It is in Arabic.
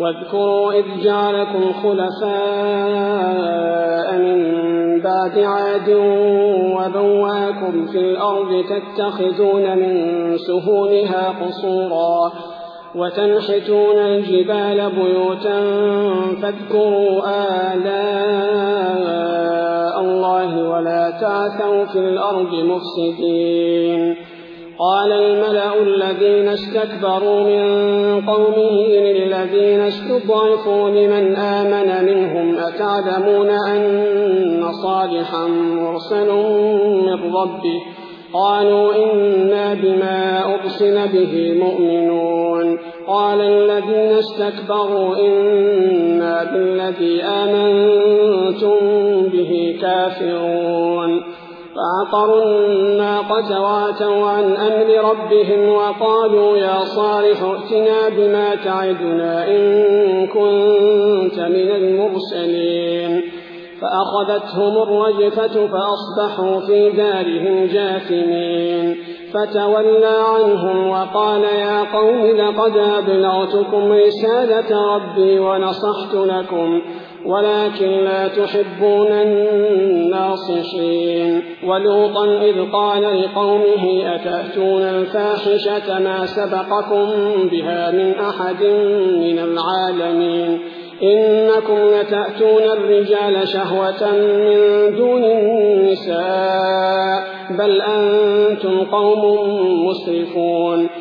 واذكروا إذ جعلكم خلفاء من بعد عاد وبواكم في الأرض تتخذون من سهولها قصورا وتنحتون الجبال بيوتا فاذكروا آلاء الله ولا تعثوا في الأرض مفسدين. قال الملأ الذين استكبروا من قومه للذين استضعفوا لمن آمن منهم أتعلمون أن صالحا مرسل من ربه قالوا إنا بما أرسل به مؤمنون. قال الذين استكبروا إنا بالذي آمنتم به كافرون. فعقروا الناقة وعتوا عن أمر ربهم وقالوا يا صالح ائتنا بما تعدنا إن كنت من المرسلين. فأخذتهم الرجفة فأصبحوا في دارهم جاثمين. فتولى عنهم وقال يا قوم لقد أبلغتكم رسالة ربي ونصحت لكم ولكن لا تحبون الناصحين. ولوطا إذ قال لقومه أتأتون الفاحشة ما سبقكم بها من أحد من العالمين إنكم لتأتون الرجال شهوة من دون النساء بل أنتم قوم مسرفون.